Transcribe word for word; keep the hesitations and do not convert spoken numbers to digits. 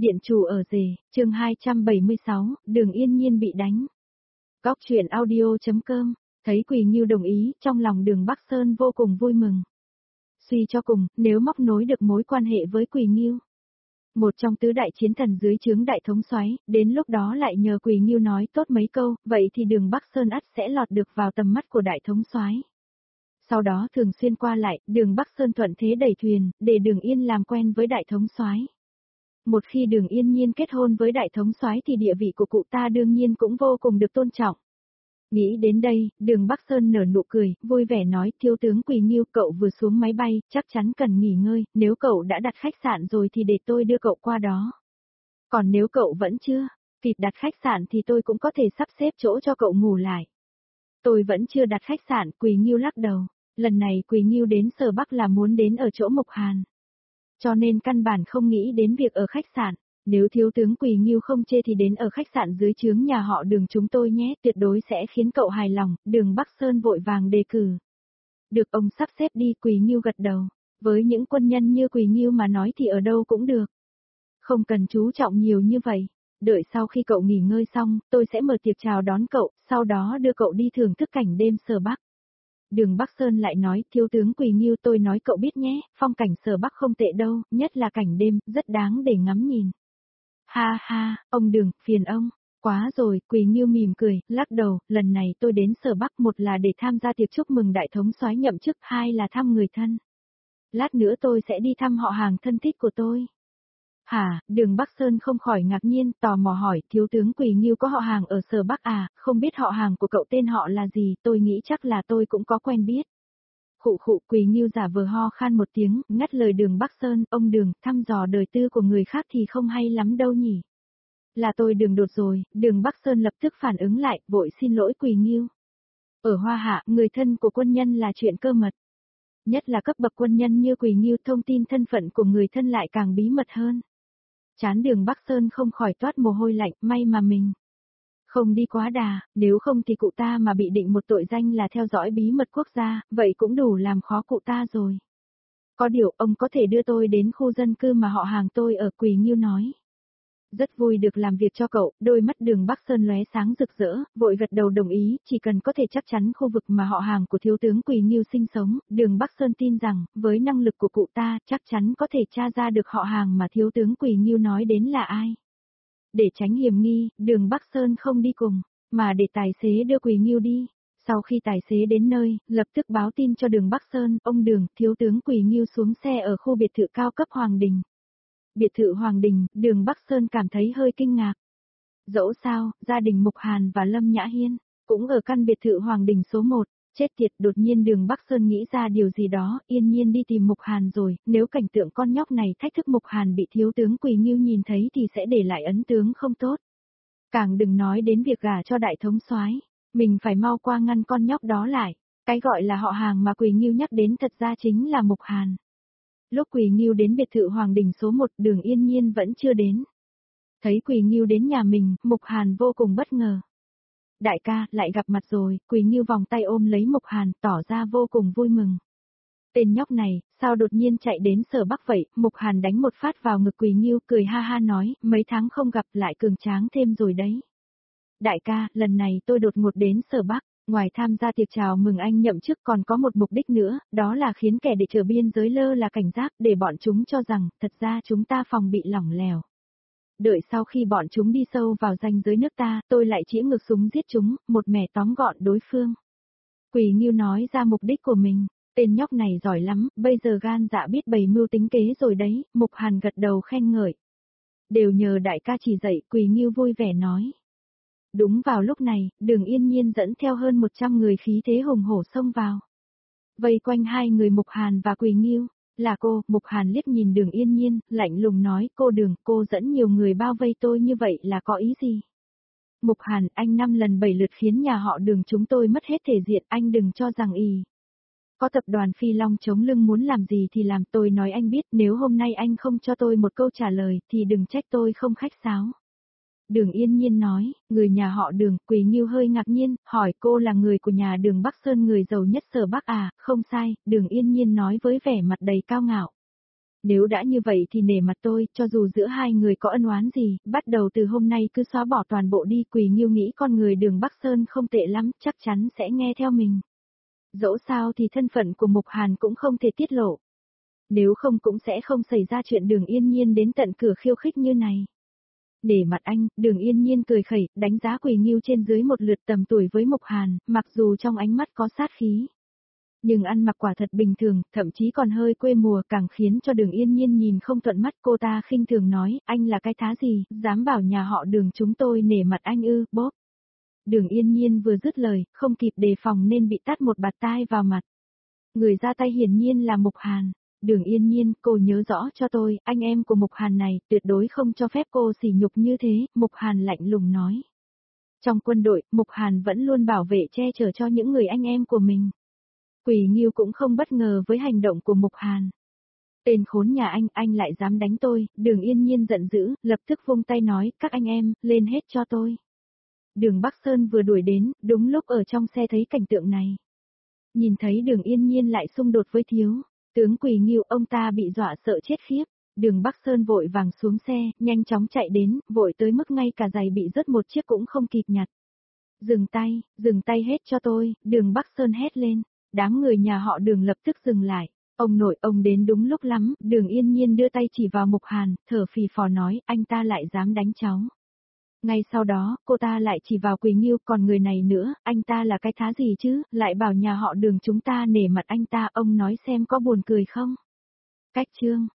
Điện chủ ở rể, chương hai trăm bảy mươi sáu, Đường Yên Nhiên bị đánh. Góc truyện audio chấm com, thấy Quỳ Nghiêu đồng ý, trong lòng Đường Bắc Sơn vô cùng vui mừng. Suy cho cùng, nếu móc nối được mối quan hệ với Quỳ Nghiêu, một trong tứ đại chiến thần dưới trướng đại thống soái, đến lúc đó lại nhờ Quỳ Nghiêu nói tốt mấy câu, vậy thì Đường Bắc Sơn ắt sẽ lọt được vào tầm mắt của đại thống soái. Sau đó thường xuyên qua lại, Đường Bắc Sơn thuận thế đẩy thuyền, để Đường Yên làm quen với đại thống soái. Một khi Đường Yên Nhiên kết hôn với đại thống soái thì địa vị của cụ ta đương nhiên cũng vô cùng được tôn trọng. Nghĩ đến đây, Đường Bắc Sơn nở nụ cười, vui vẻ nói, thiếu tướng Quỳ Nghiêu, cậu vừa xuống máy bay, chắc chắn cần nghỉ ngơi, nếu cậu đã đặt khách sạn rồi thì để tôi đưa cậu qua đó. Còn nếu cậu vẫn chưa kịp đặt khách sạn thì tôi cũng có thể sắp xếp chỗ cho cậu ngủ lại. Tôi vẫn chưa đặt khách sạn, Quỳ Nghiêu lắc đầu. Lần này Quỳ Nghiêu đến Sở Bắc là muốn đến ở chỗ Mục Hàn, cho nên căn bản không nghĩ đến việc ở khách sạn. Nếu thiếu tướng Quỳ Nghiêu không chê thì đến ở khách sạn dưới trướng nhà họ Đường chúng tôi nhé, tuyệt đối sẽ khiến cậu hài lòng. Đường Bắc Sơn vội vàng đề cử. Được, ông sắp xếp đi. Quỳ Nghiêu gật đầu. Với những quân nhân như Quỳ Nghiêu mà nói thì ở đâu cũng được. Không cần chú trọng nhiều như vậy. Đợi sau khi cậu nghỉ ngơi xong, tôi sẽ mở tiệc chào đón cậu, sau đó đưa cậu đi thưởng thức cảnh đêm Sở Bắc. Đường Bắc Sơn lại nói, thiếu tướng Quỳ Nghiêu, tôi nói cậu biết nhé, phong cảnh Sở Bắc không tệ đâu, nhất là cảnh đêm, rất đáng để ngắm nhìn. Ha ha, ông Đường, phiền ông. Quá rồi, Quỳ Nghiêu mỉm cười, lắc đầu, lần này tôi đến Sở Bắc, một là để tham gia tiệc chúc mừng đại thống soái nhậm chức, hai là thăm người thân. Lát nữa tôi sẽ đi thăm họ hàng thân thích của tôi. Hả, Đường Bắc Sơn không khỏi ngạc nhiên, tò mò hỏi, thiếu tướng Quỳ Nghiêu có họ hàng ở Sở Bắc à, không biết họ hàng của cậu tên họ là gì, tôi nghĩ chắc là tôi cũng có quen biết. Khụ khụ, Quỳ Nghiêu giả vờ ho khan một tiếng, ngắt lời Đường Bắc Sơn, ông Đường, thăm dò đời tư của người khác thì không hay lắm đâu nhỉ. Là tôi Đường Đột rồi. Đường Bắc Sơn lập tức phản ứng lại, vội xin lỗi Quỳ Nghiêu. Ở Hoa Hạ, người thân của quân nhân là chuyện cơ mật. Nhất là cấp bậc quân nhân như Quỳ Nghiêu, thông tin thân phận của người thân lại càng bí mật hơn. Chán Đường Bắc Sơn không khỏi toát mồ hôi lạnh, may mà mình không đi quá đà, nếu không thì cụ ta mà bị định một tội danh là theo dõi bí mật quốc gia, vậy cũng đủ làm khó cụ ta rồi. Có điều, ông có thể đưa tôi đến khu dân cư mà họ hàng tôi ở, Quỳ Nghiêu nói. Rất vui được làm việc cho cậu, đôi mắt Đường Bắc Sơn lóe sáng rực rỡ, vội gật đầu đồng ý, chỉ cần có thể chắc chắn khu vực mà họ hàng của thiếu tướng Quỳ Nghiêu sinh sống, Đường Bắc Sơn tin rằng, với năng lực của cụ ta, chắc chắn có thể tra ra được họ hàng mà thiếu tướng Quỳ Nghiêu nói đến là ai. Để tránh hiểm nghi, Đường Bắc Sơn không đi cùng, mà để tài xế đưa Quỳ Nghiêu đi. Sau khi tài xế đến nơi, lập tức báo tin cho Đường Bắc Sơn, ông Đường, thiếu tướng Quỳ Nghiêu xuống xe ở khu biệt thự cao cấp Hoàng Đình. Biệt thự Hoàng Đình, Đường Bắc Sơn cảm thấy hơi kinh ngạc. Dẫu sao, gia đình Mục Hàn và Lâm Nhã Hiên cũng ở căn biệt thự Hoàng Đình số một. Chết tiệt, đột nhiên Đường Bắc Sơn nghĩ ra điều gì đó, Yên Nhiên đi tìm Mục Hàn rồi, nếu cảnh tượng con nhóc này thách thức Mục Hàn bị thiếu tướng Quỳ Nghiêu nhìn thấy thì sẽ để lại ấn tượng không tốt. Càng đừng nói đến việc gả cho đại thống soái, mình phải mau qua ngăn con nhóc đó lại. Cái gọi là họ hàng mà Quỳ Nghiêu nhắc đến thật ra chính là Mục Hàn. Lúc Quỳ Nghiêu đến biệt thự Hoàng Đình số một, Đường Yên Nhiên vẫn chưa đến. Thấy Quỳ Nghiêu đến nhà mình, Mục Hàn vô cùng bất ngờ. Đại ca, lại gặp mặt rồi. Quỳ Nghiêu vòng tay ôm lấy Mục Hàn, tỏ ra vô cùng vui mừng. Tên nhóc này, sao đột nhiên chạy đến Sở Bắc vậy? Mục Hàn đánh một phát vào ngực Quỳ Nghiêu, cười ha ha nói, mấy tháng không gặp lại cường tráng thêm rồi đấy. Đại ca, lần này tôi đột ngột đến Sở Bắc, ngoài tham gia tiệc chào mừng anh nhậm chức còn có một mục đích nữa, đó là khiến kẻ địch ở biên giới lơ là cảnh giác, để bọn chúng cho rằng, thật ra chúng ta phòng bị lỏng lẻo. Đợi sau khi bọn chúng đi sâu vào ranh giới nước ta, tôi lại chĩa ngược súng giết chúng, một mẻ tóm gọn đối phương. Quỳ Nghiêu nói ra mục đích của mình, tên nhóc này giỏi lắm, bây giờ gan dạ biết bày mưu tính kế rồi đấy. Mục Hàn gật đầu khen ngợi. Đều nhờ đại ca chỉ dạy, Quỳ Nghiêu vui vẻ nói. Đúng vào lúc này, Đường Yên Nhiên dẫn theo hơn một trăm người khí thế hùng hổ xông vào. Vây quanh hai người Mục Hàn và Quỳ Nghiêu, là cô. Mục Hàn liếc nhìn Đường Yên Nhiên, lạnh lùng nói, cô Đường, cô dẫn nhiều người bao vây tôi như vậy là có ý gì? Mục Hàn, anh năm lần bảy lượt khiến nhà họ Đường chúng tôi mất hết thể diện, anh đừng cho rằng ý. Có tập đoàn Phi Long chống lưng muốn làm gì thì làm, tôi nói anh biết, nếu hôm nay anh không cho tôi một câu trả lời thì đừng trách tôi không khách sáo. Đường Yên Nhiên nói, người nhà họ Đường. Quỳ Nghiêu hơi ngạc nhiên, hỏi, cô là người của nhà Đường Bắc Sơn, người giàu nhất Sở Bắc à? Không sai, Đường Yên Nhiên nói với vẻ mặt đầy cao ngạo. Nếu đã như vậy thì nể mặt tôi, cho dù giữa hai người có ân oán gì, bắt đầu từ hôm nay cứ xóa bỏ toàn bộ đi. Quỳ Nghiêu nghĩ con người Đường Bắc Sơn không tệ lắm, chắc chắn sẽ nghe theo mình. Dẫu sao thì thân phận của Mục Hàn cũng không thể tiết lộ. Nếu không cũng sẽ không xảy ra chuyện Đường Yên Nhiên đến tận cửa khiêu khích như này. Để mặt anh, Đường Yên Nhiên cười khẩy, đánh giá Quỳ Nghiêu trên dưới một lượt tầm tuổi với Mục Hàn, mặc dù trong ánh mắt có sát khí. Nhưng ăn mặc quả thật bình thường, thậm chí còn hơi quê mùa, càng khiến cho Đường Yên Nhiên nhìn không thuận mắt. Cô ta khinh thường nói, anh là cái thá gì, dám bảo nhà họ Đường chúng tôi nể mặt anh ư, bóp. Đường Yên Nhiên vừa dứt lời, không kịp đề phòng nên bị tát một bạt tai vào mặt. Người ra tay hiển nhiên là Mục Hàn. Đường Yên Nhiên, cô nhớ rõ cho tôi, anh em của Mục Hàn này, tuyệt đối không cho phép cô sỉ nhục như thế, Mục Hàn lạnh lùng nói. Trong quân đội, Mục Hàn vẫn luôn bảo vệ che chở cho những người anh em của mình. Quỳ Nghiêu cũng không bất ngờ với hành động của Mục Hàn. Tên khốn nhà anh, anh lại dám đánh tôi. Đường Yên Nhiên giận dữ, lập tức vung tay nói, các anh em, lên hết cho tôi. Đường Bắc Sơn vừa đuổi đến, đúng lúc ở trong xe thấy cảnh tượng này. Nhìn thấy Đường Yên Nhiên lại xung đột với thiếu tướng Quỳ Nghiêu, ông ta bị dọa sợ chết khiếp. Đường Bắc Sơn vội vàng xuống xe, nhanh chóng chạy đến, vội tới mức ngay cả giày bị rớt một chiếc cũng không kịp nhặt. Dừng tay, dừng tay hết cho tôi, Đường Bắc Sơn hét lên. Đám người nhà họ Đường lập tức dừng lại. Ông nội, ông đến đúng lúc lắm. Đường Yên Nhiên đưa tay chỉ vào Mục Hàn, thở phì phò nói, anh ta lại dám đánh cháu. Ngay sau đó, cô ta lại chỉ vào Quỳ Nghiêu, còn người này nữa, anh ta là cái thá gì chứ, lại bảo nhà họ Đường chúng ta nể mặt anh ta, ông nói xem có buồn cười không? Cách chương